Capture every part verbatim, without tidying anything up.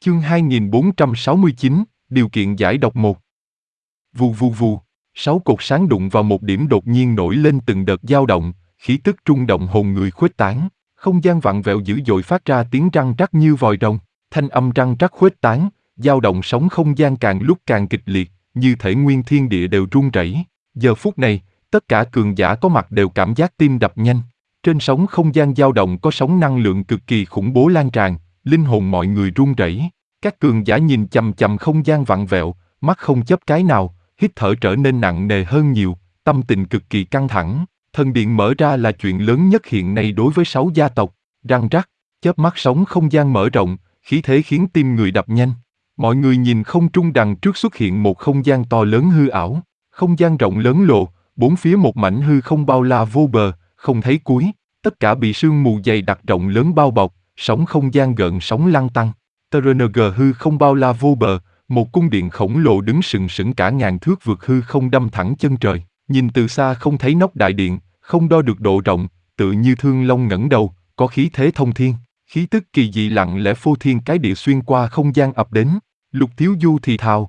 Chương hai nghìn bốn trăm sáu mươi chín, điều kiện giải độc một. Vù vù vù, sáu cột sáng đụng vào một điểm đột nhiên nổi lên từng đợt dao động, khí tức rung động hồn người khuếch tán, không gian vặn vẹo dữ dội phát ra tiếng răng rắc như vòi rồng, thanh âm răng rắc khuếch tán, dao động sóng không gian càng lúc càng kịch liệt, như thể nguyên thiên địa đều rung rẩy. Giờ phút này, tất cả cường giả có mặt đều cảm giác tim đập nhanh. Trên sóng không gian dao động có sóng năng lượng cực kỳ khủng bố lan tràn, linh hồn mọi người run rẩy. Các cường giả nhìn chằm chằm không gian vặn vẹo, mắt không chớp cái nào, hít thở trở nên nặng nề hơn nhiều, tâm tình cực kỳ căng thẳng. Thần điện mở ra là chuyện lớn nhất hiện nay đối với sáu gia tộc. Răng rắc, chớp mắt sóng không gian mở rộng, khí thế khiến tim người đập nhanh. Mọi người nhìn không trung đằng trước xuất hiện một không gian to lớn hư ảo, không gian rộng lớn lộ, bốn phía một mảnh hư không bao la vô bờ, không thấy cuối, tất cả bị sương mù dày đặc rộng lớn bao bọc, sóng không gian gợn sóng lăn tăn. tê rờ en giê hư không bao la vô bờ, một cung điện khổng lồ đứng sừng sững cả ngàn thước vượt hư không đâm thẳng chân trời, nhìn từ xa không thấy nóc đại điện, không đo được độ rộng, tự như thương long ngẩng đầu, có khí thế thông thiên, khí tức kỳ dị lặng lẽ phô thiên cái địa xuyên qua không gian ập đến. Lục Thiếu Du thì thào: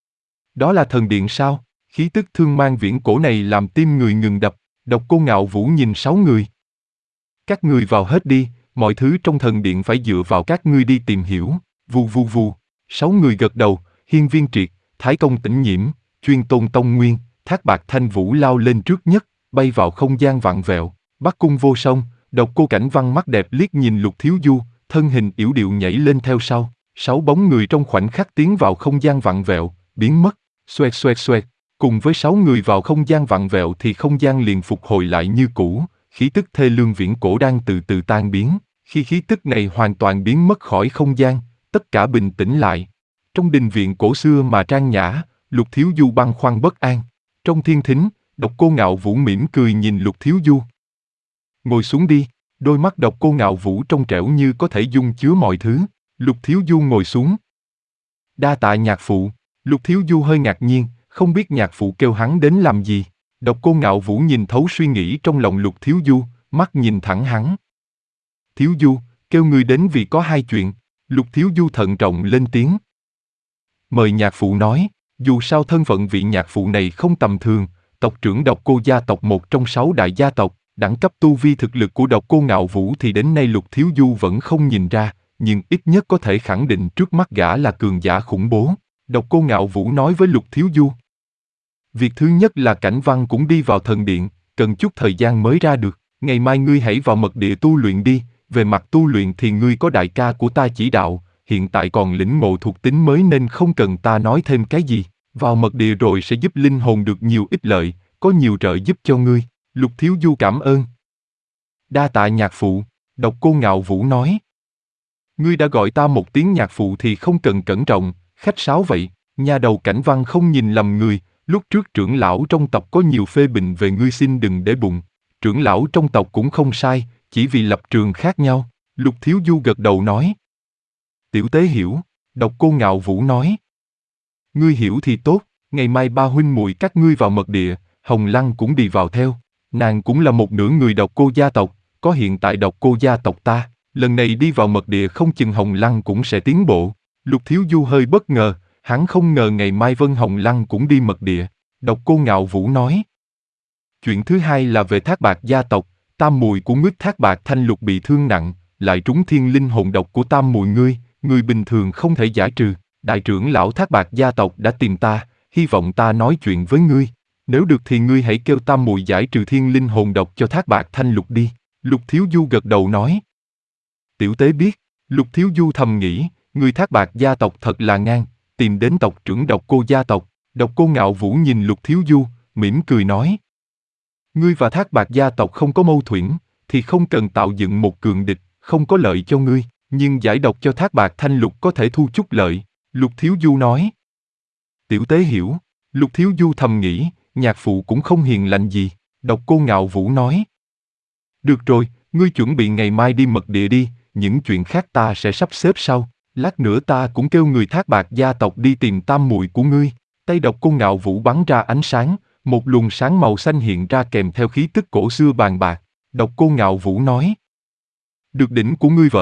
đó là thần điện sao? Khí tức thương mang viễn cổ này làm tim người ngừng đập. Độc Cô Ngạo Vũ nhìn sáu người: các người vào hết đi, mọi thứ trong thần điện phải dựa vào các ngươi đi tìm hiểu. Vù vù vù, sáu người gật đầu. Hiên Viên Triệt, Thái Công Tĩnh Nhiễm, Chuyên Tôn Tông Nguyên, Thác Bạt Thanh Vũ lao lên trước nhất, bay vào không gian vặn vẹo. Bắc Cung Vô Song, Độc Cô Cảnh Văn mắt đẹp liếc nhìn Lục Thiếu Du, thân hình yểu điệu nhảy lên theo sau. Sáu bóng người trong khoảnh khắc tiến vào không gian vặn vẹo, biến mất. Xoẹt xoẹt xoẹt, cùng với sáu người vào không gian vặn vẹo thì không gian liền phục hồi lại như cũ, khí tức thê lương viễn cổ đang từ từ tan biến. Khi khí tức này hoàn toàn biến mất khỏi không gian, tất cả bình tĩnh lại. Trong đình viện cổ xưa mà trang nhã, Lục Thiếu Du băn khoăn bất an. Trong thiên thính, Độc Cô Ngạo Vũ mỉm cười nhìn Lục Thiếu Du. Ngồi xuống đi. Đôi mắt Độc Cô Ngạo Vũ trong trẻo như có thể dung chứa mọi thứ. Lục Thiếu Du ngồi xuống. Đa tạ nhạc phụ. Lục Thiếu Du hơi ngạc nhiên, không biết nhạc phụ kêu hắn đến làm gì. Độc Cô Ngạo Vũ nhìn thấu suy nghĩ trong lòng Lục Thiếu Du, mắt nhìn thẳng hắn. Thiếu Du, kêu ngươi đến vì có hai chuyện. Lục Thiếu Du thận trọng lên tiếng. Mời nhạc phụ nói. Dù sao thân phận vị nhạc phụ này không tầm thường, tộc trưởng Độc Cô gia tộc một trong sáu đại gia tộc, đẳng cấp tu vi thực lực của Độc Cô Ngạo Vũ thì đến nay Lục Thiếu Du vẫn không nhìn ra, nhưng ít nhất có thể khẳng định trước mắt gã là cường giả khủng bố. Độc Cô Ngạo Vũ nói với Lục Thiếu Du. Việc thứ nhất là Cảnh Văn cũng đi vào thần điện, cần chút thời gian mới ra được. Ngày mai ngươi hãy vào mật địa tu luyện đi, về mặt tu luyện thì ngươi có đại ca của ta chỉ đạo, hiện tại còn lĩnh ngộ thuộc tính mới nên không cần ta nói thêm cái gì. Vào mật địa rồi sẽ giúp linh hồn được nhiều ích lợi, có nhiều trợ giúp cho ngươi. Lục Thiếu Du cảm ơn. Đa tạ nhạc phụ, Độc Cô Ngạo Vũ nói. Ngươi đã gọi ta một tiếng nhạc phụ thì không cần cẩn trọng, khách sáo vậy. Nhà đầu Cảnh Văn không nhìn lầm người, lúc trước trưởng lão trong tộc có nhiều phê bình về ngươi, xin đừng để bụng. Trưởng lão trong tộc cũng không sai, chỉ vì lập trường khác nhau. Lục Thiếu Du gật đầu nói. Tiểu tế hiểu, Độc Cô Ngạo Vũ nói. Ngươi hiểu thì tốt, ngày mai ba huynh muội các ngươi vào mật địa, Hồng Lăng cũng đi vào theo. Nàng cũng là một nửa người Độc Cô gia tộc, có hiện tại Độc Cô gia tộc ta, lần này đi vào mật địa không chừng Hồng Lăng cũng sẽ tiến bộ. Lục Thiếu Du hơi bất ngờ, hắn không ngờ ngày mai Vân Hồng Lăng cũng đi mật địa. Độc Cô Ngạo Vũ nói. Chuyện thứ hai là về Thác Bạt gia tộc, tam muội của ngươi Thác Bạt Thanh Lục bị thương nặng, lại trúng thiên linh hồn độc của tam muội ngươi, người bình thường không thể giải trừ. Đại trưởng lão Thác Bạt gia tộc đã tìm ta, hy vọng ta nói chuyện với ngươi. Nếu được thì ngươi hãy kêu tam muội giải trừ thiên linh hồn độc cho Thác Bạt Thanh Lục đi. Lục Thiếu Du gật đầu nói. Tiểu tế biết. Lục Thiếu Du thầm nghĩ, người Thác Bạt gia tộc thật là ngang, tìm đến tộc trưởng Độc Cô gia tộc. Độc Cô Ngạo Vũ nhìn Lục Thiếu Du, mỉm cười nói. Ngươi và Thác Bạt gia tộc không có mâu thuẫn, thì không cần tạo dựng một cường địch, không có lợi cho ngươi, nhưng giải độc cho Thác Bạt Thanh Lục có thể thu chút lợi. Lục Thiếu Du nói. Tiểu tế hiểu. Lục Thiếu Du thầm nghĩ, nhạc phụ cũng không hiền lành gì. Độc Cô Ngạo Vũ nói. Được rồi, ngươi chuẩn bị ngày mai đi mật địa đi, những chuyện khác ta sẽ sắp xếp sau. Lát nữa ta cũng kêu người Thác Bạt gia tộc đi tìm tam muội của ngươi. Tay Độc Cô Ngạo Vũ bắn ra ánh sáng, một luồng sáng màu xanh hiện ra kèm theo khí tức cổ xưa bàn bạc. Độc Cô Ngạo Vũ nói. Được đỉnh của ngươi vỡ,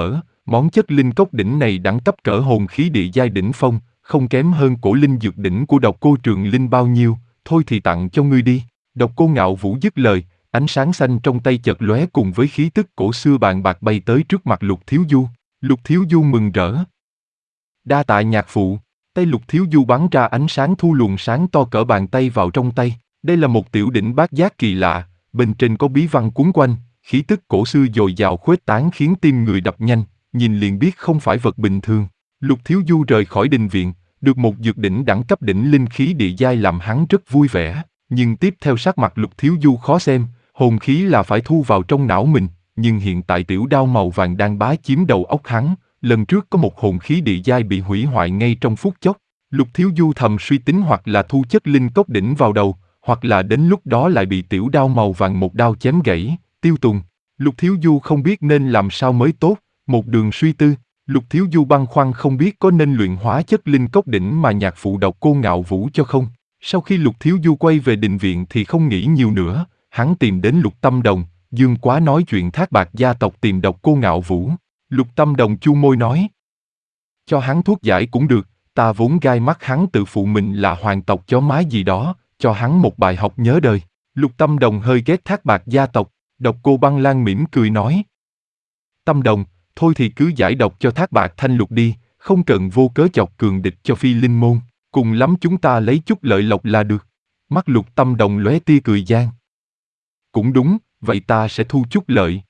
Món chất linh cốc đỉnh này đẳng cấp cỡ hồn khí địa giai đỉnh phong, không kém hơn cổ linh dược đỉnh của độc cô Trường Linh bao nhiêu, thôi thì tặng cho ngươi đi. Độc cô Ngạo Vũ dứt lời, ánh sáng xanh trong tay chợt lóe cùng với khí tức cổ xưa bàn bạc bay tới trước mặt Lục Thiếu Du. Lục Thiếu Du mừng rỡ. Đa tạ nhạc phụ. Tay Lục Thiếu Du bắn ra ánh sáng thu luồng sáng to cỡ bàn tay vào trong tay. Đây là một tiểu đỉnh bát giác kỳ lạ, bên trên có bí văn cuốn quanh, khí tức cổ xưa dồi dào khuếch tán khiến tim người đập nhanh, nhìn liền biết không phải vật bình thường. Lục Thiếu Du rời khỏi đình viện, được một dược đỉnh đẳng cấp đỉnh linh khí địa giai làm hắn rất vui vẻ, nhưng tiếp theo sắc mặt Lục Thiếu Du khó xem, hồn khí là phải thu vào trong não mình, nhưng hiện tại tiểu đao màu vàng đang bá chiếm đầu óc hắn, lần trước có một hồn khí địa giai bị hủy hoại ngay trong phút chốc. Lục Thiếu Du thầm suy tính hoặc là thu chất linh cốc đỉnh vào đầu, hoặc là đến lúc đó lại bị tiểu đao màu vàng một đao chém gãy, tiêu tùng. Lục Thiếu Du không biết nên làm sao mới tốt, một đường suy tư, Lục Thiếu Du băn khoăn không biết có nên luyện hóa chất linh cốc đỉnh mà nhạc phụ Độc Cô Ngạo Vũ cho không. Sau khi Lục Thiếu Du quay về đình viện thì không nghĩ nhiều nữa, hắn tìm đến Lục Tâm Đồng, Dương Quá nói chuyện Thác Bạt gia tộc tìm Độc Cô Ngạo Vũ. Lục Tâm Đồng chu môi nói, cho hắn thuốc giải cũng được, ta vốn gai mắt hắn tự phụ mình là hoàng tộc chó má gì đó, cho hắn một bài học nhớ đời. Lục Tâm Đồng hơi ghét Thác Bạt gia tộc, Độc Cô Băng Lan mỉm cười nói, Tâm Đồng, thôi thì cứ giải độc cho Thác Bạt Thanh Lục đi, không cần vô cớ chọc cường địch cho Phi Linh môn, cùng lắm chúng ta lấy chút lợi lộc là được. Mắt Lục Tâm Đồng lóe tia cười gian. Cũng đúng, vậy ta sẽ thu chút lợi.